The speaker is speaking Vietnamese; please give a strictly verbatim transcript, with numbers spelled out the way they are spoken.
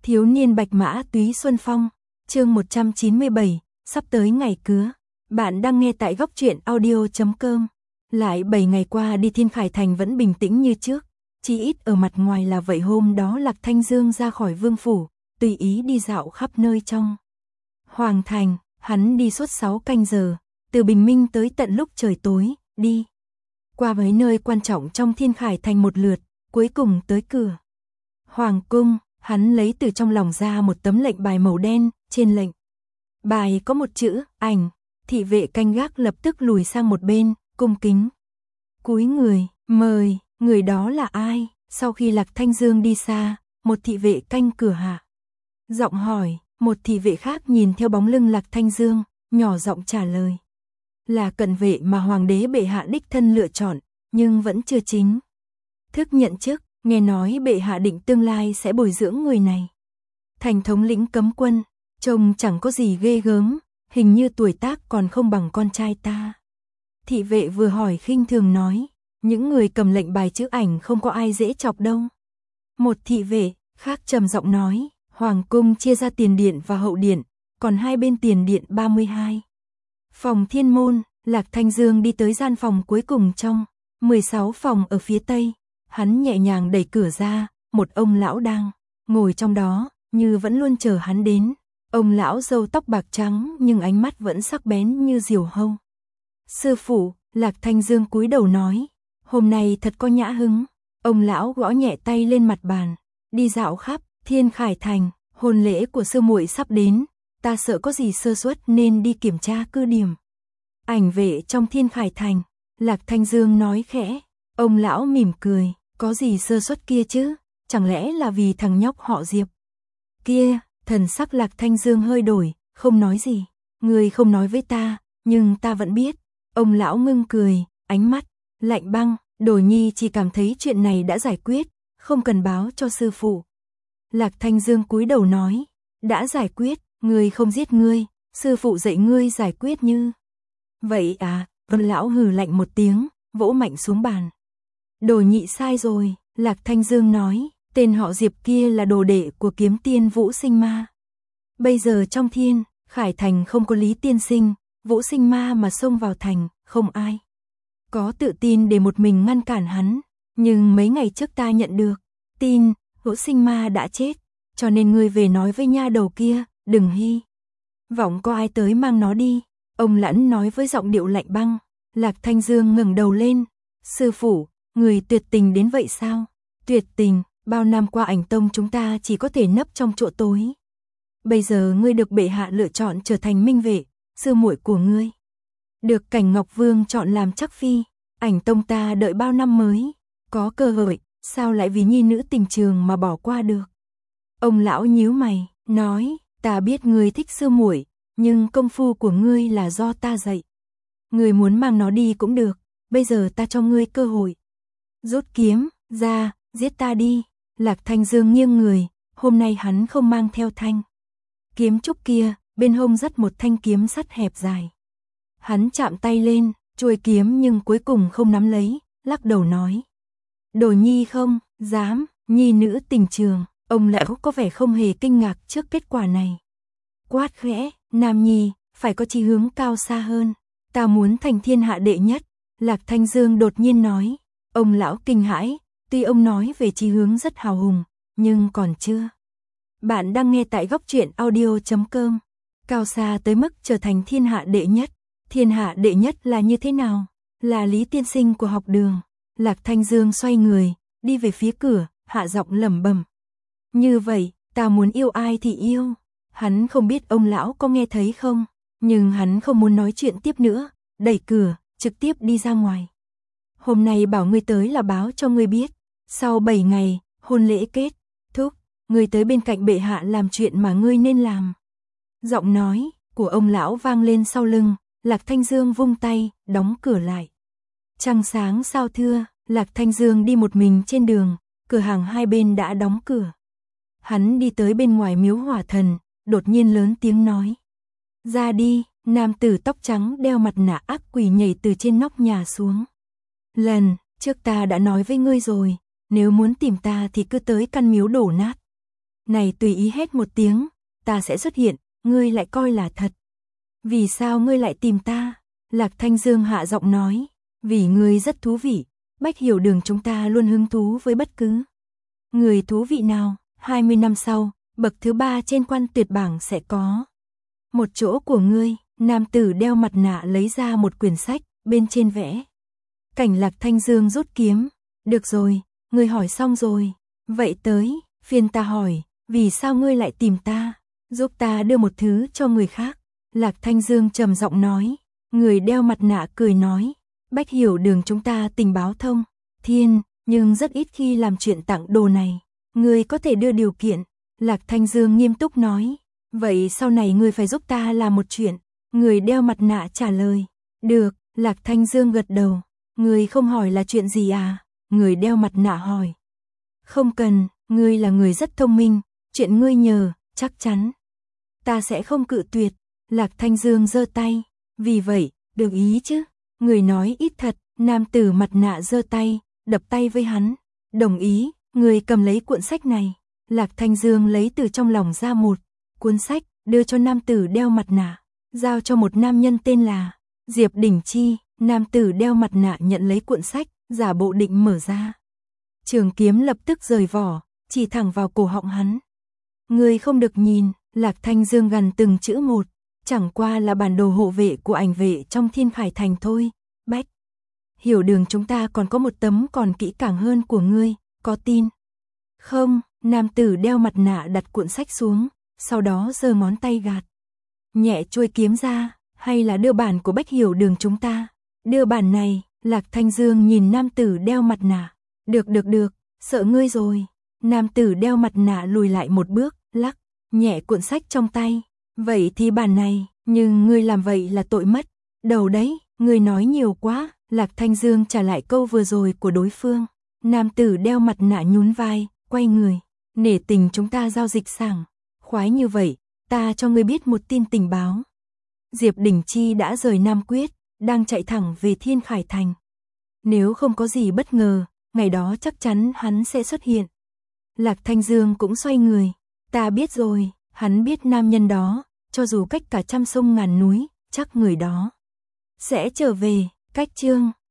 Thiếu niên bạch mã túy xuân phong, chương một trăm chín mươi bảy, sắp tới ngày cưới. Bạn đang nghe tại góc truyện audio chấm com. Lại bảy ngày qua đi Thiên Khải Thành vẫn bình tĩnh như trước, chỉ ít ở mặt ngoài là vậy. Hôm đó Lạc Thanh Dương ra khỏi vương phủ, tùy ý đi dạo khắp nơi trong Hoàng Thành, hắn đi suốt sáu canh giờ, từ bình minh tới tận lúc trời tối, đi qua mấy nơi quan trọng trong Thiên Khải Thành một lượt, cuối cùng tới cửa Hoàng cung. Hắn lấy từ trong lòng ra một tấm lệnh bài màu đen, trên lệnh bài có một chữ ảnh. Thị vệ canh gác lập tức lùi sang một bên, cung kính cúi người, mời. Người đó là ai? Sau khi Lạc Thanh Dương đi xa, một thị vệ canh cửa hạ giọng hỏi. Một thị vệ khác nhìn theo bóng lưng Lạc Thanh Dương, nhỏ giọng trả lời. Là cận vệ mà hoàng đế bệ hạ đích thân lựa chọn, nhưng vẫn chưa chính thức nhận chức. Nghe nói bệ hạ định tương lai sẽ bồi dưỡng người này thành thống lĩnh cấm quân, trông chẳng có gì ghê gớm, hình như tuổi tác còn không bằng con trai ta. Thị vệ vừa hỏi khinh thường nói, những người cầm lệnh bài chữ ảnh không có ai dễ chọc đâu. Một thị vệ khác trầm giọng nói, hoàng cung chia ra tiền điện và hậu điện, còn hai bên tiền điện ba mươi hai phòng thiên môn. Lạc Thanh Dương đi tới gian phòng cuối cùng trong mười sáu phòng ở phía tây. Hắn nhẹ nhàng đẩy cửa ra, một ông lão đang ngồi trong đó, như vẫn luôn chờ hắn đến. Ông lão râu tóc bạc trắng nhưng ánh mắt vẫn sắc bén như diều hâu. Sư phụ, Lạc Thanh Dương cúi đầu nói, hôm nay thật có nhã hứng. Ông lão gõ nhẹ tay lên mặt bàn, đi dạo khắp Thiên Khải Thành, hôn lễ của sư muội sắp đến, ta sợ có gì sơ suất nên đi kiểm tra cứ điểm ảnh vệ trong Thiên Khải Thành. Lạc Thanh Dương nói khẽ. Ông lão mỉm cười, có gì sơ suất kia chứ, chẳng lẽ là vì thằng nhóc họ Diệp kia? Thần sắc Lạc Thanh Dương hơi đổi, không nói gì. Người không nói với ta, nhưng ta vẫn biết. Ông lão ngưng cười, ánh mắt lạnh băng. Đồ nhi chỉ cảm thấy chuyện này đã giải quyết, không cần báo cho sư phụ. Lạc Thanh Dương cúi đầu nói, đã giải quyết, người không giết ngươi, sư phụ dạy ngươi giải quyết như vậy à? Ông lão hừ lạnh một tiếng, vỗ mạnh xuống bàn. Đồ nhị sai rồi, Lạc Thanh Dương nói, tên họ Diệp kia là đồ đệ của kiếm tiên Vũ Sinh Ma. Bây giờ trong Thiên Khải Thành không có Lý tiên sinh, Vũ Sinh Ma mà xông vào thành, không ai có tự tin để một mình ngăn cản hắn. Nhưng mấy ngày trước ta nhận được tin Vũ Sinh Ma đã chết, cho nên ngươi về nói với nha đầu kia, đừng hy vọng có ai tới mang nó đi. Ông Lẫn nói với giọng điệu lạnh băng. Lạc Thanh Dương ngẩng đầu lên, sư phụ, người tuyệt tình đến vậy sao? Tuyệt tình, bao năm qua Ảnh Tông chúng ta chỉ có thể nấp trong chỗ tối. Bây giờ ngươi được bệ hạ lựa chọn trở thành minh vệ, sư muội của ngươi được Cảnh Ngọc Vương chọn làm chắc phi. Ảnh Tông ta đợi bao năm mới có cơ hội, sao lại vì nhi nữ tình trường mà bỏ qua được? Ông lão nhíu mày, nói, ta biết ngươi thích sư muội, nhưng công phu của ngươi là do ta dạy. Ngươi muốn mang nó đi cũng được, bây giờ ta cho ngươi cơ hội. Rút kiếm ra, giết ta đi. Lạc Thanh Dương nghiêng người, hôm nay hắn không mang theo thanh kiếm trúc kia, bên hông dắt một thanh kiếm sắt hẹp dài. Hắn chạm tay lên, chuôi kiếm nhưng cuối cùng không nắm lấy, lắc đầu nói. Đồ nhi không dám, nhi nữ tình trường. Ông lão có vẻ không hề kinh ngạc trước kết quả này. Quát khẽ, nam nhi, phải có chí hướng cao xa hơn. Ta muốn thành thiên hạ đệ nhất. Lạc Thanh Dương đột nhiên nói. Ông lão kinh hãi, tuy ông nói về chí hướng rất hào hùng, nhưng còn chưa. Bạn đang nghe tại góc truyện audio chấm com. Cao xa tới mức trở thành thiên hạ đệ nhất. Thiên hạ đệ nhất là như thế nào? Là Lý tiên sinh của học đường. Lạc Thanh Dương xoay người, đi về phía cửa, hạ giọng lẩm bẩm. Như vậy, ta muốn yêu ai thì yêu. Hắn không biết ông lão có nghe thấy không, nhưng hắn không muốn nói chuyện tiếp nữa, đẩy cửa, trực tiếp đi ra ngoài. Hôm nay bảo ngươi tới là báo cho ngươi biết, sau bảy ngày, hôn lễ kết thúc, ngươi tới bên cạnh bệ hạ làm chuyện mà ngươi nên làm. Giọng nói của ông lão vang lên sau lưng. Lạc Thanh Dương vung tay, đóng cửa lại. Trăng sáng sao thưa, Lạc Thanh Dương đi một mình trên đường, cửa hàng hai bên đã đóng cửa. Hắn đi tới bên ngoài miếu hỏa thần, đột nhiên lớn tiếng nói. Ra đi. Nam tử tóc trắng đeo mặt nạ ác quỷ nhảy từ trên nóc nhà xuống. Lần trước ta đã nói với ngươi rồi, nếu muốn tìm ta thì cứ tới căn miếu đổ nát này tùy ý hét một tiếng, ta sẽ xuất hiện, ngươi lại coi là thật. Vì sao ngươi lại tìm ta? Lạc Thanh Dương hạ giọng nói, vì ngươi rất thú vị, Bách Hiểu Đường chúng ta luôn hứng thú với bất cứ người thú vị nào. hai mươi năm sau, bậc thứ ba trên quan tuyệt bảng sẽ có một chỗ của ngươi. Nam tử đeo mặt nạ lấy ra một quyển sách, bên trên vẽ cảnh Lạc Thanh Dương rút kiếm. Được rồi, ngươi hỏi xong rồi, vậy tới phiên ta hỏi, vì sao ngươi lại tìm ta? Giúp ta đưa một thứ cho người khác. Lạc Thanh Dương trầm giọng nói. Người đeo mặt nạ cười nói, Bách Hiểu Đường chúng ta tình báo thông thiên, nhưng rất ít khi làm chuyện tặng đồ này. Ngươi có thể đưa điều kiện. Lạc Thanh Dương nghiêm túc nói, vậy sau này ngươi phải giúp ta làm một chuyện. Người đeo mặt nạ trả lời, được. Lạc Thanh Dương gật đầu. Ngươi không hỏi là chuyện gì à? Người đeo mặt nạ hỏi. Không cần, ngươi là người rất thông minh, chuyện ngươi nhờ, chắc chắn ta sẽ không cự tuyệt. Lạc Thanh Dương giơ tay, vì vậy, được ý chứ? Người nói ít thật. Nam tử mặt nạ giơ tay, đập tay với hắn. Đồng ý. Người cầm lấy cuộn sách này. Lạc Thanh Dương lấy từ trong lòng ra một cuốn sách, đưa cho nam tử đeo mặt nạ, giao cho một nam nhân tên là Diệp Đình Chi. Nam tử đeo mặt nạ nhận lấy cuộn sách, giả bộ định mở ra. Trường kiếm lập tức rời vỏ, chỉ thẳng vào cổ họng hắn. Ngươi không được nhìn. Lạc Thanh Dương gần từng chữ một, chẳng qua là bản đồ hộ vệ của ảnh vệ trong Thiên Khải Thành thôi. Bách Hiểu Đường chúng ta còn có một tấm còn kỹ càng hơn của ngươi, có tin không? Nam tử đeo mặt nạ đặt cuộn sách xuống, sau đó giơ ngón tay gạt nhẹ chuôi kiếm ra, hay là đưa bản của Bách Hiểu Đường chúng ta? Đưa bản này. Lạc Thanh Dương nhìn nam tử đeo mặt nạ. Được được được, sợ ngươi rồi. Nam tử đeo mặt nạ lùi lại một bước, lắc nhẹ cuộn sách trong tay. Vậy thì bản này, nhưng ngươi làm vậy là tội mất đầu đấy, ngươi nói nhiều quá. Lạc Thanh Dương trả lại câu vừa rồi của đối phương. Nam tử đeo mặt nạ nhún vai, quay người. Nể tình chúng ta giao dịch sảng khoái như vậy, ta cho ngươi biết một tin tình báo. Diệp Đình Chi đã rời Nam Quyết, đang chạy thẳng về Thiên Khải Thành. Nếu không có gì bất ngờ, ngày đó chắc chắn hắn sẽ xuất hiện. Lạc Thanh Dương cũng xoay người. Ta biết rồi, hắn biết nam nhân đó, cho dù cách cả trăm sông ngàn núi, chắc người đó sẽ trở về. Cách chương